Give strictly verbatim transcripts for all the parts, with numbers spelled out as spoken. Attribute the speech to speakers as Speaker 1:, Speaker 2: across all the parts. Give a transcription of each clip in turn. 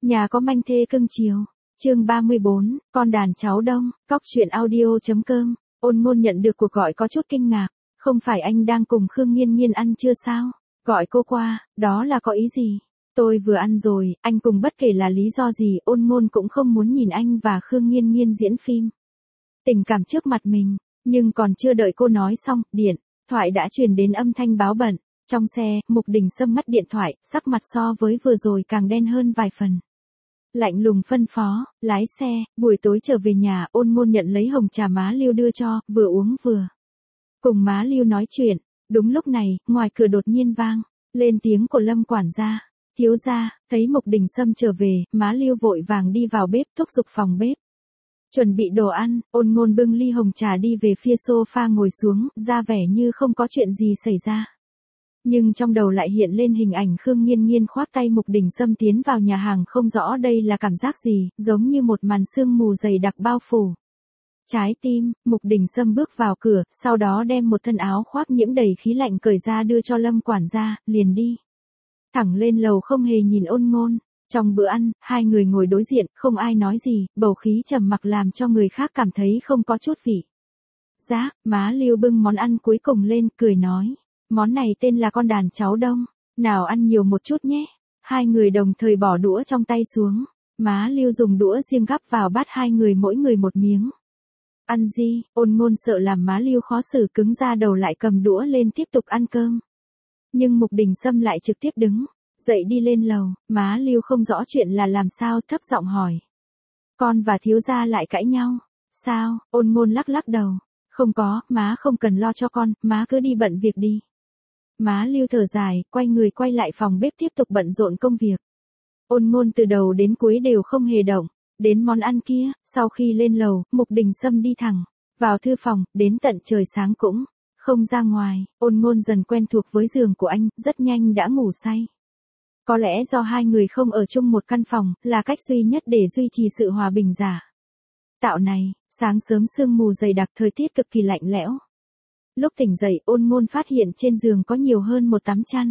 Speaker 1: Nhà có manh thê cưng chiều. Chương ba mươi bốn, con đàn cháu đông, cóc truyện audio.com. Ôn Ngôn nhận được cuộc gọi có chút kinh ngạc. Không phải anh đang cùng Khương Nghiên Nghiên ăn trưa sao? Gọi cô qua, đó là có ý gì? Tôi vừa ăn rồi, anh cùng bất kể là lý do gì, Ôn Ngôn cũng không muốn nhìn anh và Khương Nghiên Nghiên diễn phim. Tình cảm trước mặt mình, nhưng còn chưa đợi cô nói xong, điện thoại đã truyền đến âm thanh báo bận. Trong xe, Mục Đình Sâm ngắt điện thoại, sắc mặt so với vừa rồi càng đen hơn vài phần. Lạnh lùng phân phó, lái xe, buổi tối trở về nhà, Ôn Ngôn nhận lấy hồng trà má Lưu đưa cho, vừa uống vừa cùng má Lưu nói chuyện. Đúng lúc này, ngoài cửa đột nhiên vang lên tiếng của Lâm quản gia. Thiếu gia, thấy Mục Đình Sâm trở về, má Lưu vội vàng đi vào bếp thúc giục phòng bếp. Chuẩn bị đồ ăn, Ôn Ngôn bưng ly hồng trà đi về phía sofa ngồi xuống, ra vẻ như không có chuyện gì xảy ra. Nhưng trong đầu lại hiện lên hình ảnh Khương Nghiên Nghiên khoác tay Mục Đình Sâm tiến vào nhà hàng, không rõ đây là cảm giác gì, giống như một màn sương mù dày đặc bao phủ trái tim. Mục Đình Sâm bước vào cửa, sau đó đem một thân áo khoác nhiễm đầy khí lạnh cởi ra đưa cho Lâm quản gia, liền đi thẳng lên lầu không hề nhìn Ôn Ngôn. Trong bữa ăn, hai người ngồi đối diện, không ai nói gì, bầu khí trầm mặc làm cho người khác cảm thấy không có chút vị giác. Má Lưu bưng món ăn cuối cùng lên, cười nói, món này tên là con đàn cháu đông, nào ăn nhiều một chút nhé. Hai người đồng thời bỏ đũa trong tay xuống, má Lưu dùng đũa riêng gắp vào bát hai người mỗi người một miếng. Ăn gì? Ôn Ngôn sợ làm má Lưu khó xử, cứng ra đầu lại cầm đũa lên tiếp tục ăn cơm. Nhưng Mục Đình Sâm lại trực tiếp đứng dậy đi lên lầu. Má Lưu không rõ chuyện là làm sao, thấp giọng hỏi, con và thiếu gia lại cãi nhau sao? Ôn Ngôn lắc lắc đầu, không có, má không cần lo cho con, má cứ đi bận việc đi. Má Lưu thở dài, quay người quay lại phòng bếp tiếp tục bận rộn công việc. Ôn Ngôn từ đầu đến cuối đều không hề động đến món ăn kia. Sau khi lên lầu, Mục Đình Sâm đi thẳng vào thư phòng, đến tận trời sáng cũng không ra ngoài. Ôn Ngôn dần quen thuộc với giường của anh, rất nhanh đã ngủ say. Có lẽ do hai người không ở chung một căn phòng, là cách duy nhất để duy trì sự hòa bình giả tạo này. Sáng sớm sương mù dày đặc, thời tiết cực kỳ lạnh lẽo. Lúc tỉnh dậy, Ôn Ngôn phát hiện trên giường có nhiều hơn một tấm chăn.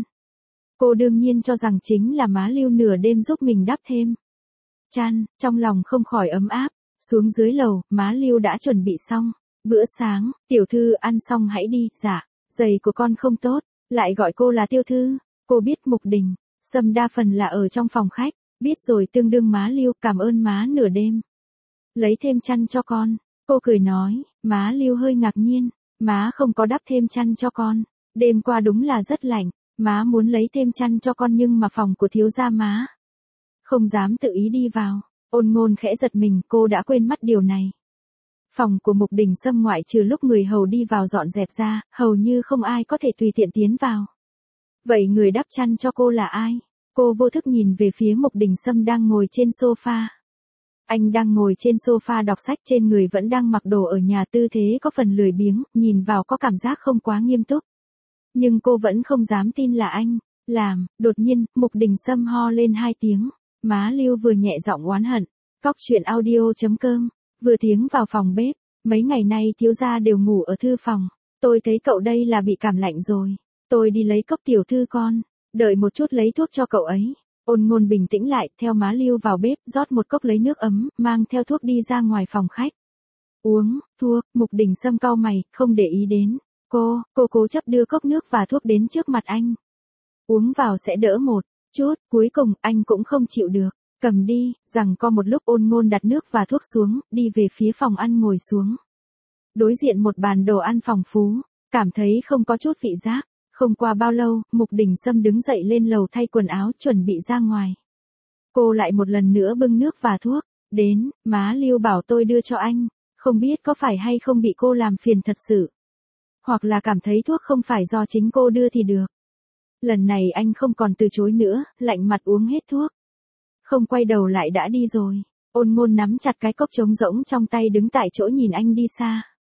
Speaker 1: Cô đương nhiên cho rằng chính là má Lưu nửa đêm giúp mình đắp thêm chăn, trong lòng không khỏi ấm áp. Xuống dưới lầu, má Lưu đã chuẩn bị xong bữa sáng. Tiểu thư ăn xong hãy đi. Dạ, giày của con không tốt. Lại gọi cô là tiểu thư. Cô biết Mục Đình Sâm đa phần là ở trong phòng khách. Biết rồi, tương đương má Lưu, cảm ơn má nửa đêm lấy thêm chăn cho con. Cô cười nói. Má Lưu hơi ngạc nhiên, má không có đắp thêm chăn cho con, đêm qua đúng là rất lạnh, má muốn lấy thêm chăn cho con nhưng mà phòng của thiếu gia má không dám tự ý đi vào. Ôn Ngôn khẽ giật mình, cô đã quên mất điều này. Phòng của Mục Đình Sâm ngoại trừ lúc người hầu đi vào dọn dẹp ra, hầu như không ai có thể tùy tiện tiến vào. Vậy người đắp chăn cho cô là ai? Cô vô thức nhìn về phía Mục Đình Sâm đang ngồi trên sofa. Anh đang ngồi trên sofa đọc sách, trên người vẫn đang mặc đồ ở nhà, tư thế có phần lười biếng, nhìn vào có cảm giác không quá nghiêm túc. Nhưng cô vẫn không dám tin là anh làm. Đột nhiên, Mục Đình Sâm ho lên hai tiếng. Má Lưu vừa nhẹ giọng oán hận. Cóc truyện audio.com. Vừa tiến vào phòng bếp. Mấy ngày nay thiếu gia đều ngủ ở thư phòng. Tôi thấy cậu đây là bị cảm lạnh rồi. Tôi đi lấy cốc tiểu thư con. Đợi một chút lấy thuốc cho cậu ấy. Ôn Ngôn bình tĩnh lại, theo má Lưu vào bếp, rót một cốc lấy nước ấm, mang theo thuốc đi ra ngoài phòng khách. Uống thuốc. Mục Đình Sâm cau mày, không để ý đến cô. Cô cố chấp đưa cốc nước và thuốc đến trước mặt anh. Uống vào sẽ đỡ một chút. Cuối cùng anh cũng không chịu được, cầm đi. Rằng co một lúc, Ôn Ngôn đặt nước và thuốc xuống, đi về phía phòng ăn ngồi xuống. Đối diện một bàn đồ ăn phong phú, cảm thấy không có chút vị giác. Không qua bao lâu, Mục Đình Sâm đứng dậy lên lầu thay quần áo, chuẩn bị ra ngoài. Cô lại một lần nữa bưng nước và thuốc đến. Má Lưu bảo tôi đưa cho anh. Không biết có phải hay không bị cô làm phiền thật sự, hoặc là cảm thấy thuốc không phải do chính cô đưa thì được. Lần này anh không còn từ chối nữa, lạnh mặt uống hết thuốc, không quay đầu lại đã đi rồi. Ôn Ngôn nắm chặt cái cốc trống rỗng trong tay, đứng tại chỗ nhìn anh đi xa.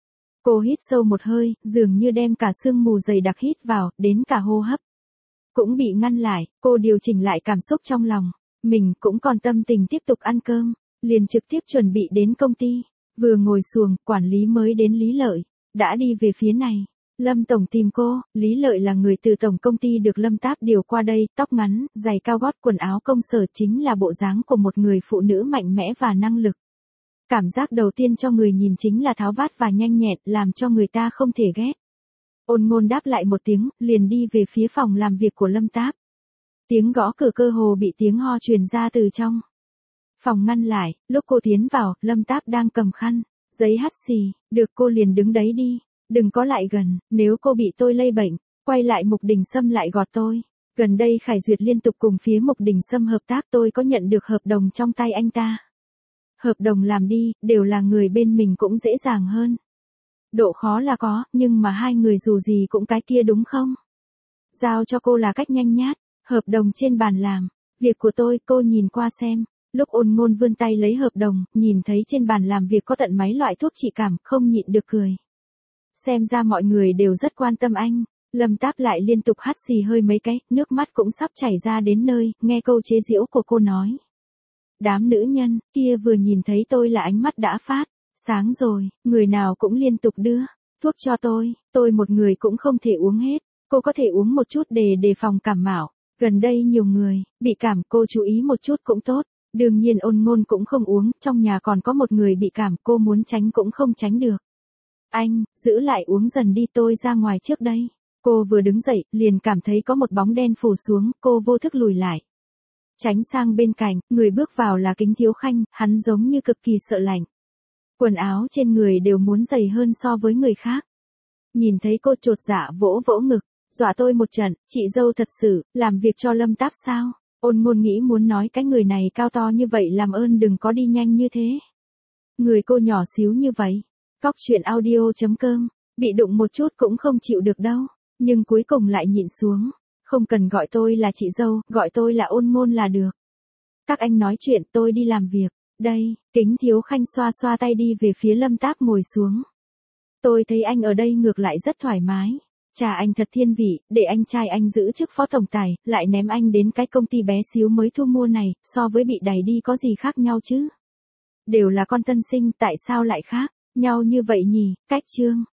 Speaker 1: Cô hít sâu một hơi, dường như đem cả sương mù dày đặc hít vào, đến cả hô hấp cũng bị ngăn lại. Cô điều chỉnh lại cảm xúc trong lòng, mình cũng còn tâm tình tiếp tục ăn cơm, liền trực tiếp chuẩn bị đến công ty. Vừa ngồi xuồng, quản lý mới đến Lý Lợi đã đi về phía này. Lâm Tổng tìm cô, Lý Lợi là người từ tổng công ty được Lâm Táp điều qua đây, tóc ngắn, giày cao gót, quần áo công sở, chính là bộ dáng của một người phụ nữ mạnh mẽ và năng lực. Cảm giác đầu tiên cho người nhìn chính là tháo vát và nhanh nhẹn, làm cho người ta không thể ghét. Ôn Ngôn đáp lại một tiếng, liền đi về phía phòng làm việc của Lâm Táp. Tiếng gõ cửa cơ hồ bị tiếng ho truyền ra từ trong phòng ngăn lại, lúc cô tiến vào, Lâm Táp đang cầm khăn, giấy hắt xì, được cô liền đứng đấy đi, đừng có lại gần, nếu cô bị tôi lây bệnh, quay lại Mục Đình Sâm lại gọt tôi. Gần đây Khải Duyệt liên tục cùng phía Mục Đình Sâm hợp tác, tôi có nhận được hợp đồng trong tay anh ta. Hợp đồng làm đi, đều là người bên mình cũng dễ dàng hơn. Độ khó là có, nhưng mà hai người dù gì cũng cái kia đúng không? Giao cho cô là cách nhanh nhát, hợp đồng trên bàn làm, việc của tôi, cô nhìn qua xem. Lúc Ôn Ngôn vươn tay lấy hợp đồng, nhìn thấy trên bàn làm việc có tận máy loại thuốc trị cảm, không nhịn được cười. Xem ra mọi người đều rất quan tâm anh. Lâm Táp lại liên tục hắt xì hơi mấy cái, nước mắt cũng sắp chảy ra đến nơi, nghe câu chế giễu của cô nói. Đám nữ nhân kia vừa nhìn thấy tôi là ánh mắt đã phát sáng rồi, người nào cũng liên tục đưa thuốc cho tôi, tôi một người cũng không thể uống hết, cô có thể uống một chút để đề phòng cảm mạo. Gần đây nhiều người bị cảm, cô chú ý một chút cũng tốt. Đương nhiên Ôn Ngôn cũng không uống, trong nhà còn có một người bị cảm, cô muốn tránh cũng không tránh được. Anh, giữ lại uống dần đi, tôi ra ngoài trước đây. Cô vừa đứng dậy, liền cảm thấy có một bóng đen phủ xuống, cô vô thức lùi lại. Tránh sang bên cạnh, người bước vào là Kính Thiếu Khanh, hắn giống như cực kỳ sợ lạnh. Quần áo trên người đều muốn dày hơn so với người khác. Nhìn thấy cô chột dạ vỗ vỗ ngực, dọa tôi một trận, chị dâu thật sự, làm việc cho Lâm Táp sao? Ôn Ngôn nghĩ muốn nói cái người này cao to như vậy làm ơn đừng có đi nhanh như thế. Người cô nhỏ xíu như vậy. Cóc truyện audio chấm com, bị đụng một chút cũng không chịu được đâu, nhưng cuối cùng lại nhịn xuống. Không cần gọi tôi là chị dâu, gọi tôi là Ôn Ngôn là được. Các anh nói chuyện, tôi đi làm việc. Đây, Kính Thiếu Khanh xoa xoa tay đi về phía Lâm Táp ngồi xuống. Tôi thấy anh ở đây ngược lại rất thoải mái. Chà, anh thật thiên vị, để anh trai anh giữ chức phó tổng tài, lại ném anh đến cái công ty bé xíu mới thu mua này, so với bị đẩy đi có gì khác nhau chứ? Đều là con tân sinh, tại sao lại khác nhau như vậy nhỉ? Cách chương